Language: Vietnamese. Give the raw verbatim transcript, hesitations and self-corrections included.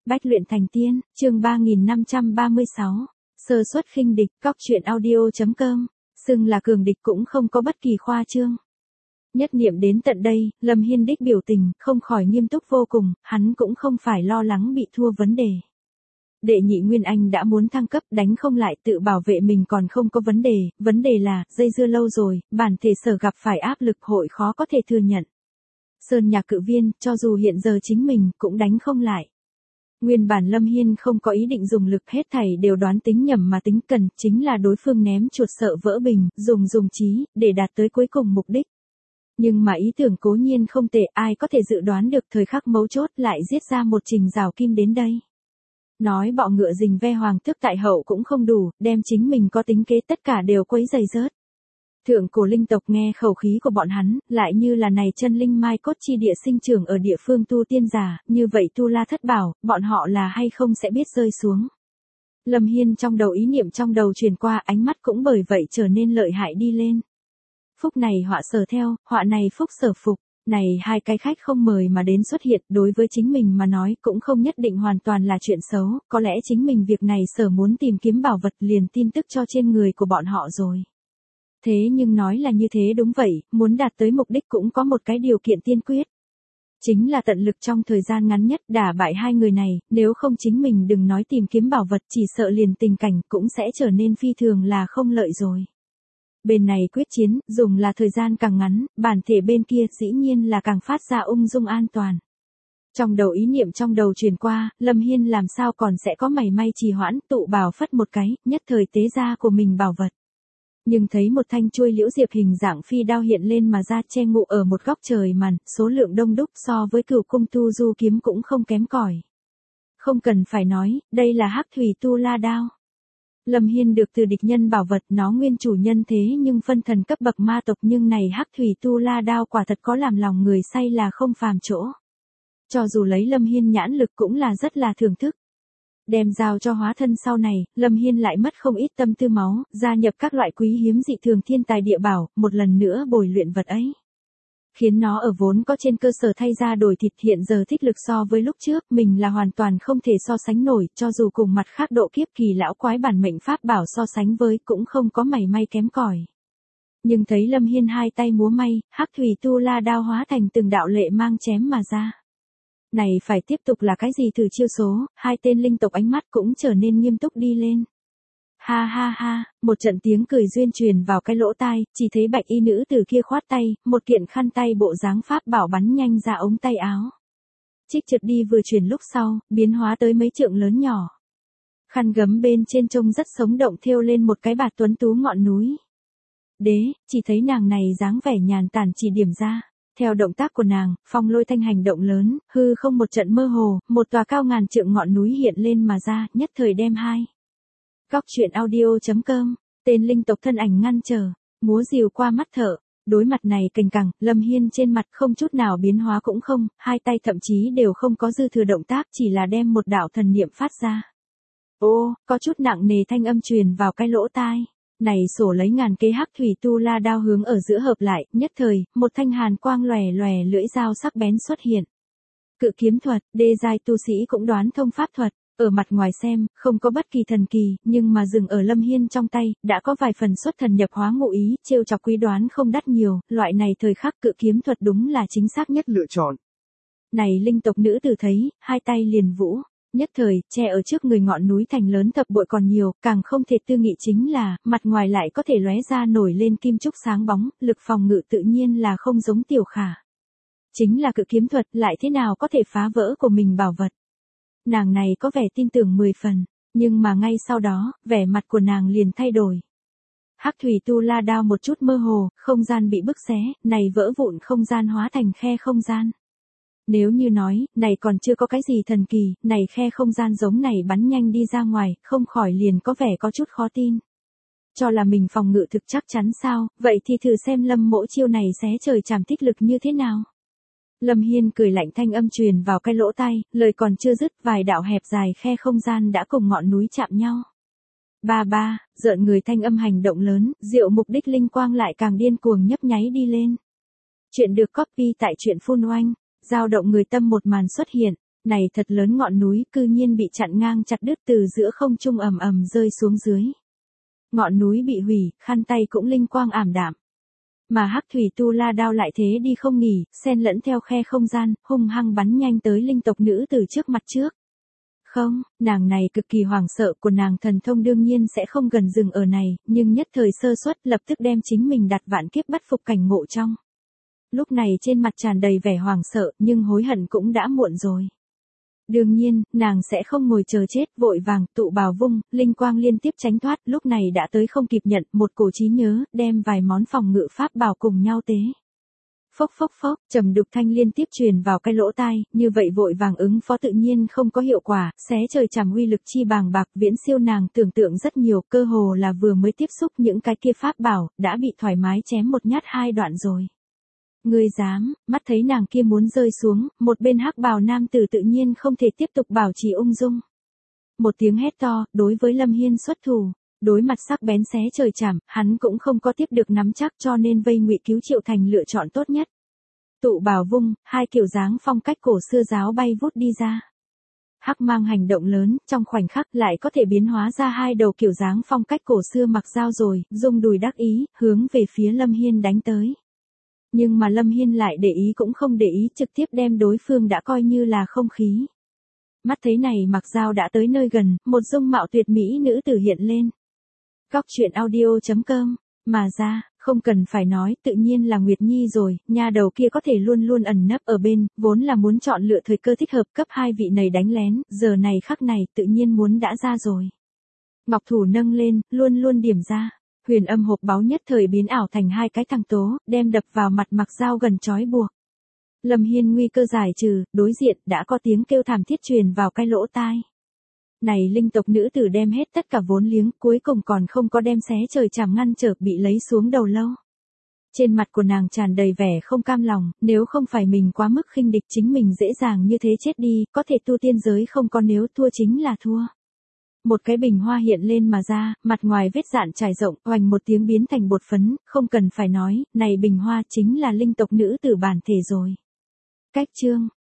Bách luyện thành tiên, chương ba nghìn năm trăm ba mươi sáu. Sơ suất khinh địch, cóc truyện audio chấm com. Xưng là cường địch cũng không có bất kỳ khoa trương. Nhất niệm đến tận đây, Lâm Hiên đích biểu tình, không khỏi nghiêm túc vô cùng, hắn cũng không phải lo lắng bị thua vấn đề. Đệ nhị Nguyên Anh đã muốn thăng cấp, đánh không lại, tự bảo vệ mình còn không có vấn đề, vấn đề là, dây dưa lâu rồi, bản thể sở gặp phải áp lực hội khó có thể thừa nhận. Sơn Nhạc Cự Viên, cho dù hiện giờ chính mình, cũng đánh không lại. Nguyên bản Lâm Hiên không có ý định dùng lực, hết thảy đều đoán tính nhầm mà tính cần, chính là đối phương ném chuột sợ vỡ bình, dùng dùng trí, để đạt tới cuối cùng mục đích. Nhưng mà ý tưởng cố nhiên không tệ, ai có thể dự đoán được thời khắc mấu chốt lại giết ra một trình rào kim đến đây. Nói bọ ngựa rình ve hoàng tước tại hậu cũng không đủ, đem chính mình có tính kế tất cả đều quấy dày rớt. Thượng cổ linh tộc nghe khẩu khí của bọn hắn, lại như là này chân linh mai cốt chi địa sinh trưởng ở địa phương tu tiên giả, như vậy tu la thất bảo, bọn họ là hay không sẽ biết rơi xuống. Lâm Hiên trong đầu ý niệm trong đầu truyền qua, ánh mắt cũng bởi vậy trở nên lợi hại đi lên. Phúc này họa sở theo, họa này phúc sở phục. Này hai cái khách không mời mà đến xuất hiện, đối với chính mình mà nói cũng không nhất định hoàn toàn là chuyện xấu, có lẽ chính mình việc này sở muốn tìm kiếm bảo vật liền tin tức cho trên người của bọn họ rồi. Thế nhưng nói là như thế đúng vậy, muốn đạt tới mục đích cũng có một cái điều kiện tiên quyết. Chính là tận lực trong thời gian ngắn nhất đả bại hai người này, nếu không chính mình đừng nói tìm kiếm bảo vật, chỉ sợ liền tình cảnh cũng sẽ trở nên phi thường là không lợi rồi. Bên này quyết chiến, dùng là thời gian càng ngắn, bản thể bên kia dĩ nhiên là càng phát ra ung dung an toàn. Trong đầu ý niệm trong đầu truyền qua, Lâm Hiên làm sao còn sẽ có mảy may trì hoãn, tụ bảo phất một cái, nhất thời tế ra của mình bảo vật. Nhưng thấy một thanh chuôi liễu diệp hình dạng phi đao hiện lên mà ra che ngụ ở một góc trời màn, số lượng đông đúc so với Cửu Cung Tu Du kiếm cũng không kém cỏi. Không cần phải nói, đây là Hắc Thủy Tu La đao. Lâm Hiên được từ địch nhân bảo vật, nó nguyên chủ nhân thế nhưng phân thần cấp bậc ma tộc, nhưng này Hắc Thủy Tu La đao quả thật có làm lòng người say là không phàm chỗ. Cho dù lấy Lâm Hiên nhãn lực cũng là rất là thưởng thức. Đem giao cho hóa thân sau này, Lâm Hiên lại mất không ít tâm tư máu, gia nhập các loại quý hiếm dị thường thiên tài địa bảo, một lần nữa bồi luyện vật ấy. Khiến nó ở vốn có trên cơ sở thay ra đổi thịt, hiện giờ thích lực so với lúc trước, mình là hoàn toàn không thể so sánh nổi, cho dù cùng mặt khác độ kiếp kỳ lão quái bản mệnh pháp bảo so sánh với cũng không có mảy may kém cỏi. Nhưng thấy Lâm Hiên hai tay múa may, Hắc Thủy Tu La đao hóa thành từng đạo lệ mang chém mà ra. Này phải tiếp tục là cái gì thử chiêu số, hai tên linh tộc ánh mắt cũng trở nên nghiêm túc đi lên. Ha ha ha, một trận tiếng cười duyên truyền vào cái lỗ tai, chỉ thấy bạch y nữ từ kia khoát tay, một kiện khăn tay bộ dáng pháp bảo bắn nhanh ra ống tay áo. Trích trượt đi vừa chuyển lúc sau, biến hóa tới mấy trượng lớn nhỏ. Khăn gấm bên trên trông rất sống động, thêu lên một cái bạt tuấn tú ngọn núi. Đế, chỉ thấy nàng này dáng vẻ nhàn tản chỉ điểm ra. Theo động tác của nàng, phong lôi thanh hành động lớn, hư không một trận mơ hồ, một tòa cao ngàn trượng ngọn núi hiện lên mà ra, nhất thời đem hai. Cóc truyện audio chấm com, tên linh tộc thân ảnh ngăn trở, múa rìu qua mắt thợ, đối mặt này cành cẳng, Lâm Hiên trên mặt không chút nào biến hóa cũng không, hai tay thậm chí đều không có dư thừa động tác, chỉ là đem một đạo thần niệm phát ra. Ô, có chút nặng nề thanh âm truyền vào cái lỗ tai. Này sổ lấy ngàn kế Hắc Thủy Tu La đao hướng ở giữa hợp lại, nhất thời, một thanh hàn quang lòe lòe lưỡi dao sắc bén xuất hiện. Cự kiếm thuật, đê giai tu sĩ cũng đoán thông pháp thuật, ở mặt ngoài xem, không có bất kỳ thần kỳ, nhưng mà dừng ở Lâm Hiên trong tay, đã có vài phần xuất thần nhập hóa ngụ ý, trêu chọc quý đoán không đắt nhiều, loại này thời khắc cự kiếm thuật đúng là chính xác nhất lựa chọn. Này linh tộc nữ tử thấy, hai tay liền vũ. Nhất thời, che ở trước người ngọn núi thành lớn thập bội còn nhiều, càng không thể tư nghị chính là, mặt ngoài lại có thể lóe ra nổi lên kim trúc sáng bóng, lực phòng ngự tự nhiên là không giống tiểu khả. Chính là cự kiếm thuật, lại thế nào có thể phá vỡ của mình bảo vật. Nàng này có vẻ tin tưởng mười phần, nhưng mà ngay sau đó, vẻ mặt của nàng liền thay đổi. Hắc Thủy Tu La đao một chút mơ hồ, không gian bị bức xé, này vỡ vụn không gian hóa thành khe không gian. Nếu như nói, này còn chưa có cái gì thần kỳ, này khe không gian giống này bắn nhanh đi ra ngoài, không khỏi liền có vẻ có chút khó tin. Cho là mình phòng ngự thực chắc chắn sao, vậy thì thử xem Lâm mỗ chiêu này xé trời chảm tích lực như thế nào. Lâm Hiên cười lạnh thanh âm truyền vào cái lỗ tai, lời còn chưa dứt, vài đạo hẹp dài khe không gian đã cùng ngọn núi chạm nhau. Ba ba, rợn người thanh âm hành động lớn, diệu mục đích linh quang lại càng điên cuồng nhấp nháy đi lên. Chuyện được copy tại truyện Phun Oanh. Dao động người tâm một màn xuất hiện, này thật lớn ngọn núi cư nhiên bị chặn ngang chặt đứt từ giữa không trung ầm ầm rơi xuống dưới. Ngọn núi bị hủy, khăn tay cũng linh quang ảm đạm. Mà Hắc Thủy Tu La đao lại thế đi không nghỉ, xen lẫn theo khe không gian, hung hăng bắn nhanh tới linh tộc nữ từ trước mặt trước. Không, nàng này cực kỳ hoảng sợ, của nàng thần thông đương nhiên sẽ không gần dừng ở này, nhưng nhất thời sơ suất lập tức đem chính mình đặt vạn kiếp bất phục cảnh ngộ trong. Lúc này trên mặt tràn đầy vẻ hoảng sợ, nhưng hối hận cũng đã muộn rồi. Đương nhiên, nàng sẽ không ngồi chờ chết, vội vàng, tụ bào vung, linh quang liên tiếp tránh thoát, lúc này đã tới không kịp nhận, một cổ trí nhớ, đem vài món phòng ngự pháp bảo cùng nhau tế. Phốc phốc phốc, trầm đục thanh liên tiếp truyền vào cái lỗ tai, như vậy vội vàng ứng phó tự nhiên không có hiệu quả, xé trời chằm uy lực chi bàng bạc viễn siêu nàng tưởng tượng rất nhiều, cơ hồ là vừa mới tiếp xúc những cái kia pháp bảo, đã bị thoải mái chém một nhát hai đoạn rồi. Ngươi dám, mắt thấy nàng kia muốn rơi xuống, một bên hắc bào nam tử tự nhiên không thể tiếp tục bảo trì ung dung. Một tiếng hét to, đối với Lâm Hiên xuất thủ, đối mặt sắc bén xé trời chảm, hắn cũng không có tiếp được nắm chắc cho nên vây Ngụy Cứu Triệu thành lựa chọn tốt nhất. Tụ bào vung, hai kiểu dáng phong cách cổ xưa giáo bay vút đi ra. Hắc mang hành động lớn, trong khoảnh khắc lại có thể biến hóa ra hai đầu kiểu dáng phong cách cổ xưa mặc dao rồi, dung đùi đắc ý, hướng về phía Lâm Hiên đánh tới. Nhưng mà Lâm Hiên lại để ý cũng không để ý, trực tiếp đem đối phương đã coi như là không khí. Mắt thấy này mặc dao đã tới nơi gần, một dung mạo tuyệt mỹ nữ tử hiện lên. Góc truyện audio chấm com, mà ra, không cần phải nói, tự nhiên là Nguyệt Nhi rồi, nha đầu kia có thể luôn luôn ẩn nấp ở bên, vốn là muốn chọn lựa thời cơ thích hợp cấp hai vị này đánh lén, giờ này khắc này tự nhiên muốn đã ra rồi. Ngọc thủ nâng lên, luôn luôn điểm ra. Huyền âm hộp báu nhất thời biến ảo thành hai cái thằng tố, đem đập vào mặt mặc dao gần trói buộc. Lâm Hiên nguy cơ giải trừ, đối diện đã có tiếng kêu thảm thiết truyền vào cái lỗ tai. Này linh tộc nữ tử đem hết tất cả vốn liếng, cuối cùng còn không có đem xé trời chảm ngăn trở bị lấy xuống đầu lâu. Trên mặt của nàng tràn đầy vẻ không cam lòng, nếu không phải mình quá mức khinh địch chính mình dễ dàng như thế chết đi, có thể tu tiên giới không có nếu thua chính là thua. Một cái bình hoa hiện lên mà ra, mặt ngoài vết dạn trải rộng, oành một tiếng biến thành bột phấn, không cần phải nói, này bình hoa chính là linh tộc nữ tử bản thể rồi. Cách chương,